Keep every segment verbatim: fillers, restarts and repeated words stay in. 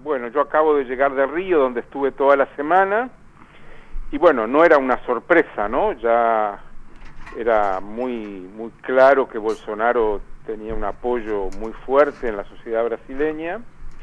bueno, yo acabo de llegar de Río, donde estuve toda la semana, y bueno, no era una sorpresa, ¿no? Ya era muy, muy claro que Bolsonaro tenía un apoyo muy fuerte en la sociedad brasileña,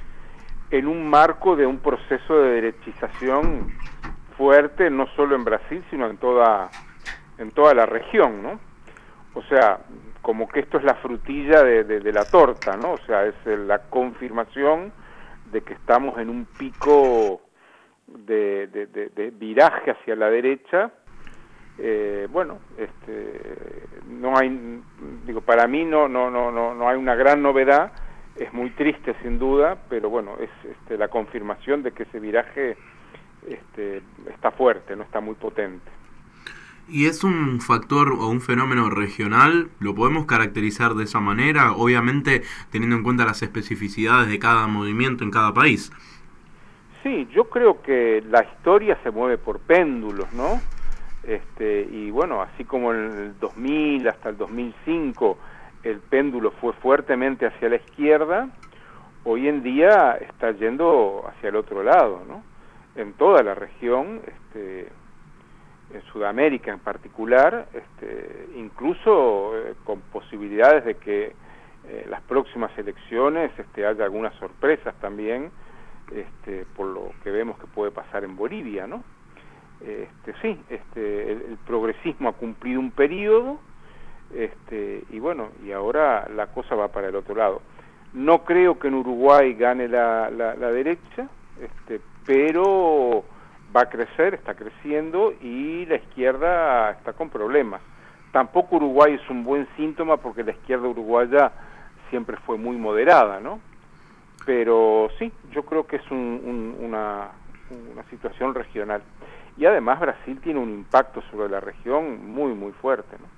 en un marco de un proceso de derechización fuerte, no solo en Brasil, sino en toda, en toda la región, ¿no? O sea, como que esto es la frutilla de, de, de la torta, ¿no? O sea, es la confirmación de que estamos en un pico de, de, de, de viraje hacia la derecha. Eh, bueno, este, no hay, digo, para mí no, no, no, no, no hay una gran novedad, es muy triste sin duda, pero bueno, es este, la confirmación de que ese viraje este, está fuerte, no está muy potente. ¿Y es un factor o un fenómeno regional? ¿Lo podemos caracterizar de esa manera? Obviamente teniendo en cuenta las especificidades de cada movimiento en cada país. Sí, yo creo que la historia se mueve por péndulos, ¿no? Este, y bueno, así como en el dos mil hasta el dos mil cinco el péndulo fue fuertemente hacia la izquierda, hoy en día está yendo hacia el otro lado, ¿no? En toda la región, este, en Sudamérica en particular, este, incluso eh, con posibilidades de que eh, las próximas elecciones este, haya algunas sorpresas también, este, por lo que vemos que puede pasar en Bolivia, ¿no? Este, sí, este, el, el progresismo ha cumplido un periodo, este, y bueno, y ahora la cosa va para el otro lado. No creo que en Uruguay gane la, la, la derecha, este, pero va a crecer, está creciendo, y la izquierda está con problemas. Tampoco Uruguay es un buen síntoma porque la izquierda uruguaya siempre fue muy moderada, ¿no? Pero sí, yo creo que es un, un, una, una situación regional. Y además Brasil tiene un impacto sobre la región muy, muy fuerte, ¿no?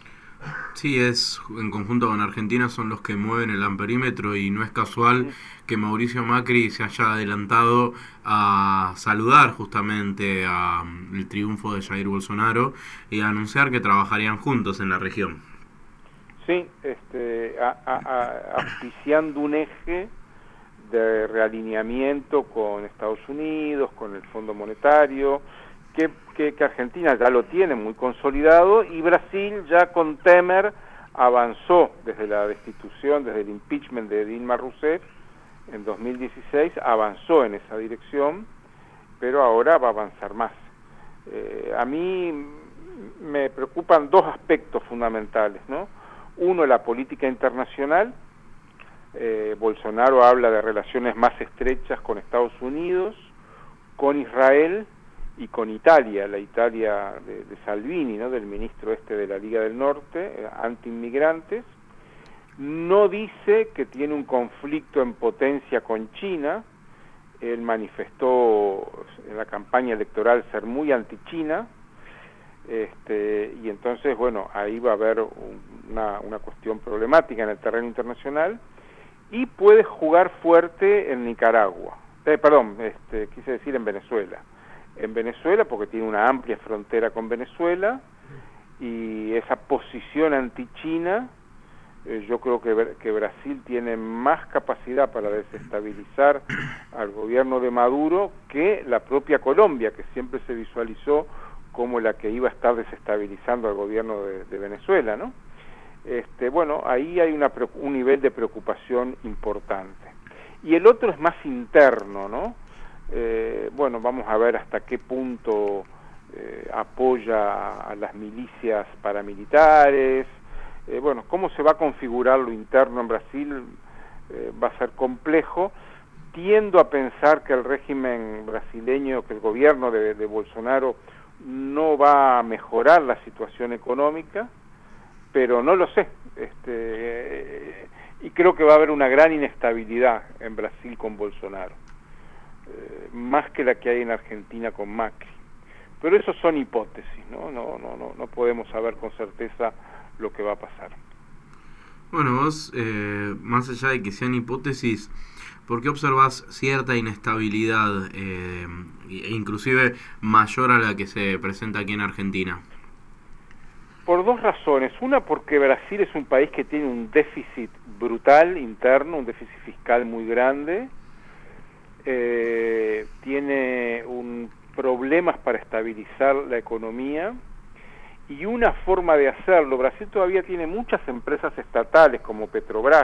Sí, es en conjunto con Argentina son los que mueven el amperímetro y no es casual Sí. que Mauricio Macri se haya adelantado a saludar justamente a, um, el triunfo de Jair Bolsonaro y a anunciar que trabajarían juntos en la región. Sí, este, a, a, a, auspiciando un eje de realineamiento con Estados Unidos, con el Fondo Monetario, que, que, que Argentina ya lo tiene muy consolidado, y Brasil ya con Temer avanzó desde la destitución, desde el impeachment de Dilma Rousseff en dos mil dieciséis, avanzó en esa dirección, pero ahora va a avanzar más. Eh, a mí me preocupan dos aspectos fundamentales, ¿no? Uno, la política internacional. Eh, Bolsonaro habla de relaciones más estrechas con Estados Unidos, con Israel y con Italia, la Italia de, de Salvini, ¿no? Del ministro este de la Liga del Norte, eh, anti-inmigrantes. No dice que tiene un conflicto en potencia con China. Él manifestó en la campaña electoral ser muy anti-China, este, y entonces, bueno, ahí va a haber una, una cuestión problemática en el terreno internacional. Y puede jugar fuerte en Nicaragua, eh, perdón, este, quise decir en Venezuela. En Venezuela porque tiene una amplia frontera con Venezuela, y esa posición anti-China, eh, yo creo que, que Brasil tiene más capacidad para desestabilizar al gobierno de Maduro que la propia Colombia, que siempre se visualizó como la que iba a estar desestabilizando al gobierno de, de Venezuela, ¿no? Este, bueno, ahí hay una, un nivel de preocupación importante. Y el otro es más interno, ¿no? Eh, bueno, vamos a ver hasta qué punto eh, apoya a las milicias paramilitares. Eh, bueno, cómo se va a configurar lo interno en Brasil eh, va a ser complejo. Tiendo a pensar que el régimen brasileño, que el gobierno de, de Bolsonaro no va a mejorar la situación económica, pero no lo sé, este, eh, y creo que va a haber una gran inestabilidad en Brasil con Bolsonaro, eh, más que la que hay en Argentina con Macri. Pero eso son hipótesis, ¿no? No, no, no, no podemos saber con certeza lo que va a pasar. Bueno, vos, eh, más allá de que sean hipótesis, ¿por qué observás cierta inestabilidad, eh, e inclusive mayor a la que se presenta aquí en Argentina? Por dos razones. Una, porque Brasil es un país que tiene un déficit brutal interno, un déficit fiscal muy grande. eh, tiene un, problemas para estabilizar la economía, y una forma de hacerlo, Brasil todavía tiene muchas empresas estatales como Petrobras,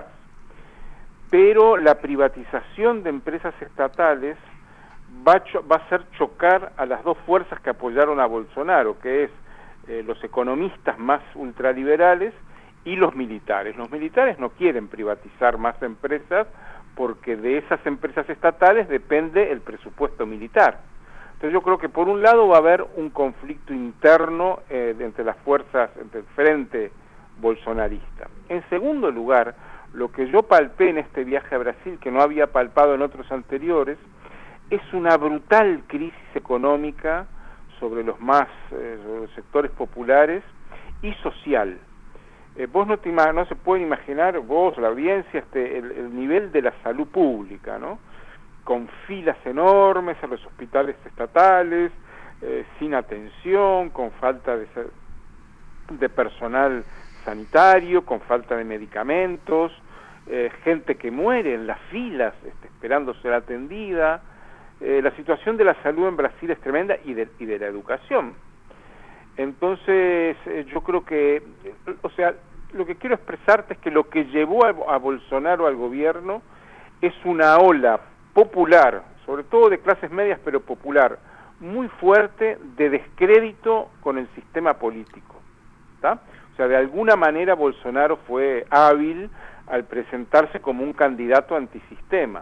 pero la privatización de empresas estatales va a, cho- va a hacer chocar a las dos fuerzas que apoyaron a Bolsonaro, que es eh, los economistas más ultraliberales y los militares. Los militares no quieren privatizar más empresas porque de esas empresas estatales depende el presupuesto militar. Entonces yo creo que por un lado va a haber un conflicto interno eh, entre las fuerzas, entre el frente bolsonarista. En segundo lugar, lo que yo palpé en este viaje a Brasil, que no había palpado en otros anteriores, es una brutal crisis económica sobre los más eh, sobre los sectores populares y social. Eh, vos no, te, no se pueden imaginar, vos, la audiencia, este, el, el nivel de la salud pública, ¿no? Con filas enormes en los hospitales estatales, eh, sin atención, con falta de, de personal sanitario, con falta de medicamentos, eh, gente que muere en las filas este, esperando ser atendida. Eh, la situación de la salud en Brasil es tremenda, y de, y de la educación. Entonces, eh, yo creo que, o sea, lo que quiero expresarte es que lo que llevó a, a Bolsonaro al gobierno es una ola popular, sobre todo de clases medias, pero popular, muy fuerte de descrédito con el sistema político, ¿tá? O sea, de alguna manera Bolsonaro fue hábil al presentarse como un candidato antisistema,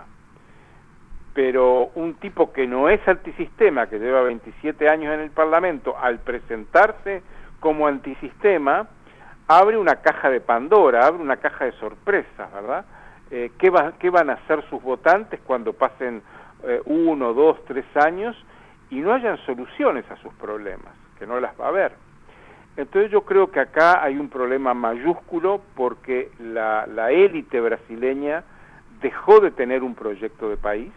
pero un tipo que no es antisistema, que lleva veintisiete años en el Parlamento, al presentarse como antisistema, abre una caja de Pandora, abre una caja de sorpresas, ¿verdad? Eh, ¿qué, va, ¿Qué van a hacer sus votantes cuando pasen eh, uno, dos, tres años y no hayan soluciones a sus problemas? Que no las va a haber. Entonces yo creo que acá hay un problema mayúsculo porque la, la élite brasileña dejó de tener un proyecto de país,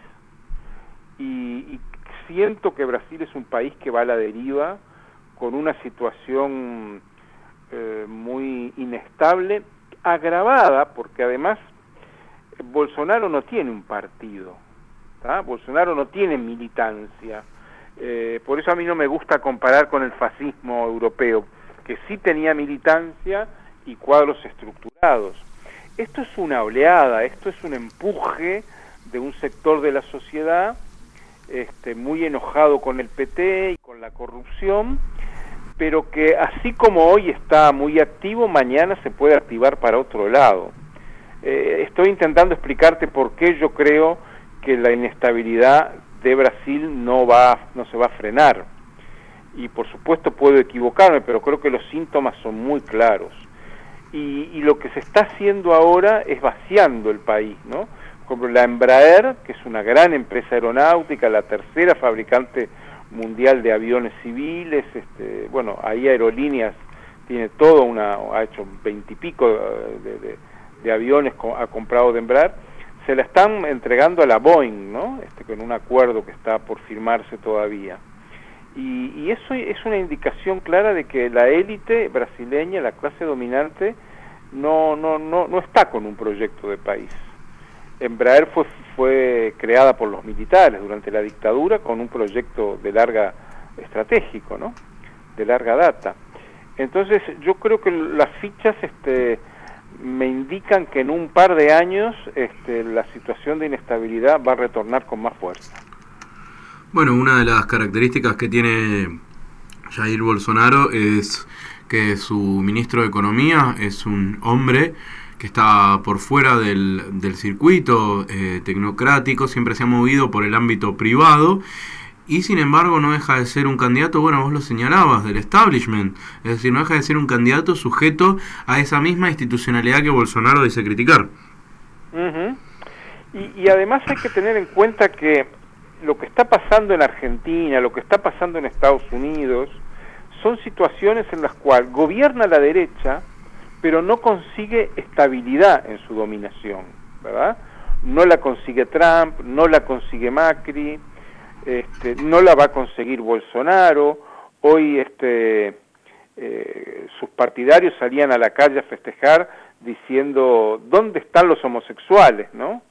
y, y siento que Brasil es un país que va a la deriva, con una situación eh, muy inestable, agravada porque además Bolsonaro no tiene un partido, ¿tá? Bolsonaro no tiene militancia, eh, por eso a mí no me gusta comparar con el fascismo europeo, que sí tenía militancia y cuadros estructurados. Esto es una oleada, esto es un empuje de un sector de la sociedad este, muy enojado con el P T y con la corrupción, pero que así como hoy está muy activo, mañana se puede activar para otro lado. Eh, estoy intentando explicarte por qué yo creo que la inestabilidad de Brasil no va, no se va a frenar. Y por supuesto puedo equivocarme, pero creo que los síntomas son muy claros. Y, y lo que se está haciendo ahora es vaciando el país, ¿no? Como la Embraer, que es una gran empresa aeronáutica, la tercera fabricante mundial de aviones civiles, este, bueno, ahí Aerolíneas tiene todo una, ha hecho veintipico de, de, de aviones, ha comprado de Embraer, se la están entregando a la Boeing, ¿no? Este, con un acuerdo que está por firmarse todavía. Y, y eso es una indicación clara de que la élite brasileña, la clase dominante, no, no, no, no está con un proyecto de país. Embraer fue, fue creada por los militares durante la dictadura con un proyecto de larga estratégico, ¿no? De larga data. Entonces yo creo que las fichas este, me indican que en un par de años este, la situación de inestabilidad va a retornar con más fuerza. Bueno, una de las características que tiene Jair Bolsonaro es que su ministro de Economía es un hombre que está por fuera del, del circuito eh, tecnocrático, siempre se ha movido por el ámbito privado, y sin embargo no deja de ser un candidato, bueno, vos lo señalabas, del establishment, es decir, no deja de ser un candidato sujeto a esa misma institucionalidad que Bolsonaro dice criticar. Uh-huh. y, y además hay que tener en cuenta que lo que está pasando en Argentina, lo que está pasando en Estados Unidos, son situaciones en las cuales gobierna la derecha, pero no consigue estabilidad en su dominación, ¿verdad? No la consigue Trump, no la consigue Macri, este, no la va a conseguir Bolsonaro. Hoy este, eh, sus partidarios salían a la calle a festejar diciendo, ¿dónde están los homosexuales, no?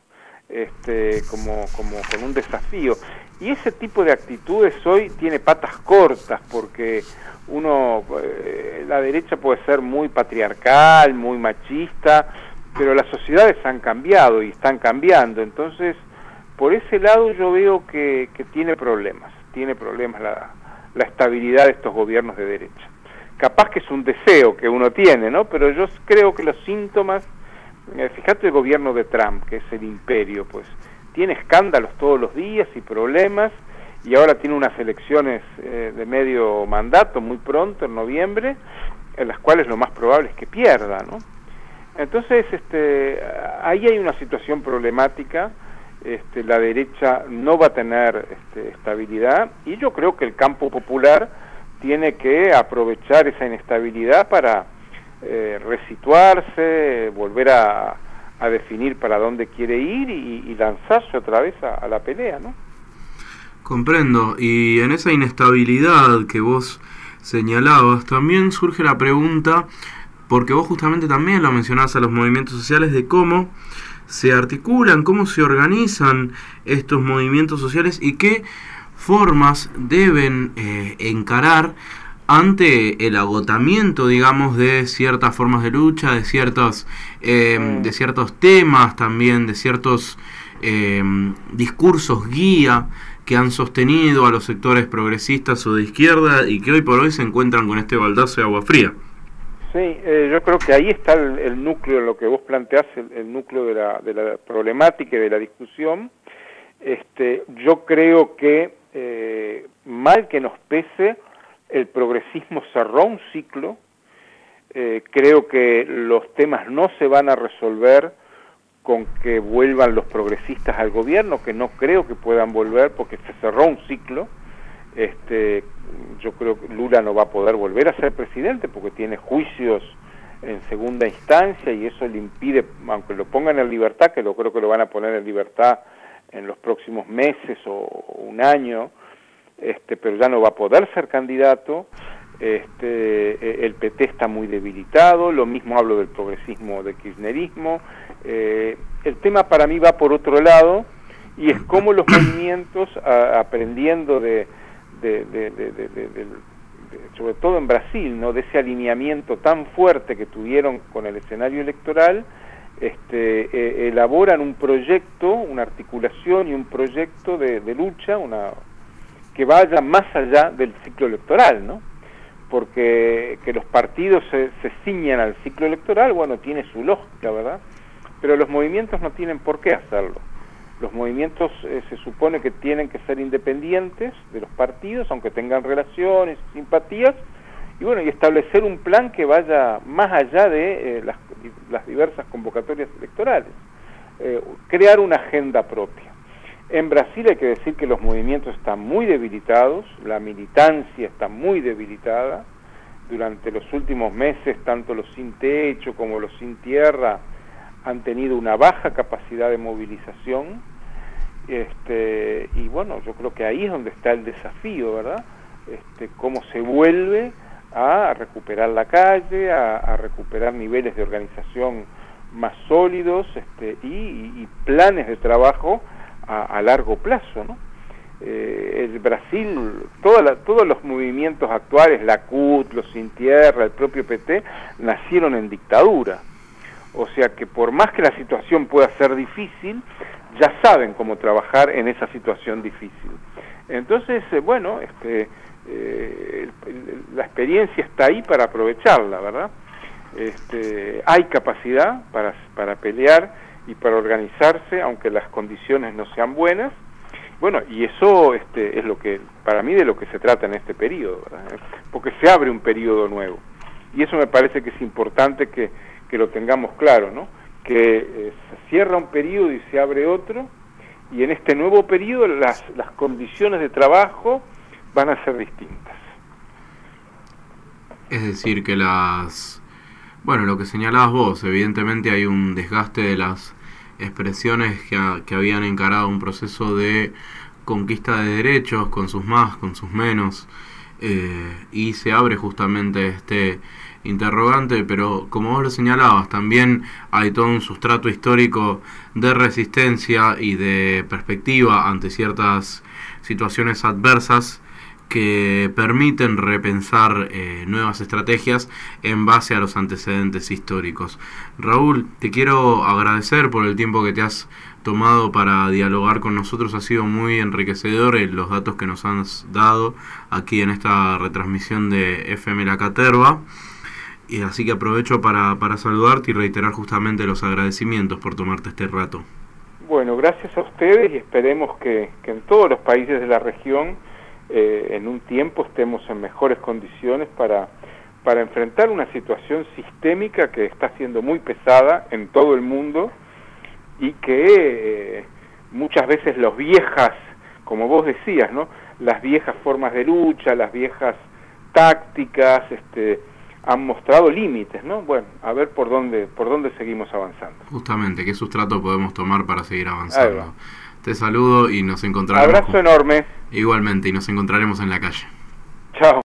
este, como, como con un desafío. Y ese tipo de actitudes hoy tiene patas cortas, porque uno, eh, la derecha puede ser muy patriarcal, muy machista, pero las sociedades han cambiado y están cambiando. Entonces, por ese lado yo veo que, que tiene problemas, tiene problemas la, la estabilidad de estos gobiernos de derecha. Capaz que es un deseo que uno tiene, ¿no? Pero yo creo que los síntomas, eh, fíjate el gobierno de Trump, que es el imperio, pues tiene escándalos todos los días y problemas, y ahora tiene unas elecciones eh, de medio mandato muy pronto, en noviembre, en las cuales lo más probable es que pierda, ¿no? Entonces, este, ahí hay una situación problemática. Este, la derecha no va a tener este, estabilidad, y yo creo que el campo popular tiene que aprovechar esa inestabilidad para eh, resituarse, volver a, a definir para dónde quiere ir y, y lanzarse otra vez a, a la pelea, ¿no? Comprendo. Y en esa inestabilidad que vos señalabas, también surge la pregunta, porque vos justamente también lo mencionás a los movimientos sociales, de cómo se articulan, cómo se organizan estos movimientos sociales y qué formas deben eh, encarar ante el agotamiento, digamos, de ciertas formas de lucha, de ciertos, eh, mm. de ciertos temas también, de ciertos eh, discursos guía que han sostenido a los sectores progresistas o de izquierda y que hoy por hoy se encuentran con este baldazo de agua fría. Sí, eh, yo creo que ahí está el, el núcleo, lo que vos planteás, el, el núcleo de la, de la problemática y de la discusión. Este, yo creo que, eh, mal que nos pese, el progresismo cerró un ciclo. Eh, creo que los temas no se van a resolver con que vuelvan los progresistas al gobierno, que no creo que puedan volver porque se cerró un ciclo. Este, yo creo que Lula no va a poder volver a ser presidente porque tiene juicios en segunda instancia y eso le impide, aunque lo pongan en libertad, que lo creo que lo van a poner en libertad en los próximos meses o un año, este, pero ya no va a poder ser candidato. Este, el P T está muy debilitado, lo mismo hablo del progresismo, del kirchnerismo. Eh, el tema para mí va por otro lado y es cómo los movimientos, a, aprendiendo de De, de, de, de, de, de, de, sobre todo en Brasil, ¿no?, de ese alineamiento tan fuerte que tuvieron con el escenario electoral, este, eh, elaboran un proyecto, una articulación y un proyecto de, de lucha, una que vaya más allá del ciclo electoral, ¿no? Porque que los partidos se, se ciñan al ciclo electoral, bueno, tiene su lógica, ¿verdad? Pero los movimientos no tienen por qué hacerlo. Los movimientos eh, se supone que tienen que ser independientes de los partidos, aunque tengan relaciones, simpatías, y bueno, y establecer un plan que vaya más allá de eh, las, las diversas convocatorias electorales. Eh, crear una agenda propia. En Brasil hay que decir que los movimientos están muy debilitados, la militancia está muy debilitada. Durante los últimos meses, tanto los sin techo como los sin tierra han tenido una baja capacidad de movilización, este, y bueno, yo creo que ahí es donde está el desafío, ¿verdad? Este, cómo se vuelve a recuperar la calle, a, a recuperar niveles de organización más sólidos, este, y, y planes de trabajo a, a largo plazo, ¿no? Eh, el Brasil, toda la, todos los movimientos actuales, la C U T, los Sin Tierra, el propio P T, nacieron en dictadura. O sea que por más que la situación pueda ser difícil, ya saben cómo trabajar en esa situación difícil. Entonces, eh, bueno, este, eh, la experiencia está ahí para aprovecharla, ¿verdad? Este, hay capacidad para, para pelear y para organizarse, aunque las condiciones no sean buenas. Bueno, y eso este, es lo que, para mí, de lo que se trata en este periodo, ¿verdad? Porque se abre un periodo nuevo. Y eso me parece que es importante que que lo tengamos claro, ¿no? Que eh, se cierra un periodo y se abre otro, y en este nuevo periodo las, las condiciones de trabajo van a ser distintas. Es decir, que las... Bueno, lo que señalabas vos, evidentemente hay un desgaste de las expresiones que, a, que habían encarado un proceso de conquista de derechos, con sus más, con sus menos, eh, y se abre justamente este interrogante, pero como vos lo señalabas, también hay todo un sustrato histórico de resistencia y de perspectiva ante ciertas situaciones adversas que permiten repensar eh, nuevas estrategias en base a los antecedentes históricos. Raúl, te quiero agradecer por el tiempo que te has tomado para dialogar con nosotros. Ha sido muy enriquecedor eh, los datos que nos has dado aquí en esta retransmisión de F M La Caterva. Y así que aprovecho para, para saludarte y reiterar justamente los agradecimientos por tomarte este rato. Bueno, gracias a ustedes y esperemos que, que en todos los países de la región eh, en un tiempo estemos en mejores condiciones para, para enfrentar una situación sistémica que está siendo muy pesada en todo el mundo y que eh, muchas veces las viejas, como vos decías, ¿no? Las viejas formas de lucha, las viejas tácticas, este, han mostrado límites, ¿no? Bueno, a ver por dónde, por dónde seguimos avanzando. Justamente, ¿qué sustrato podemos tomar para seguir avanzando? Te saludo y nos encontraremos. Abrazo enorme. Igualmente, y nos encontraremos en la calle. Chao.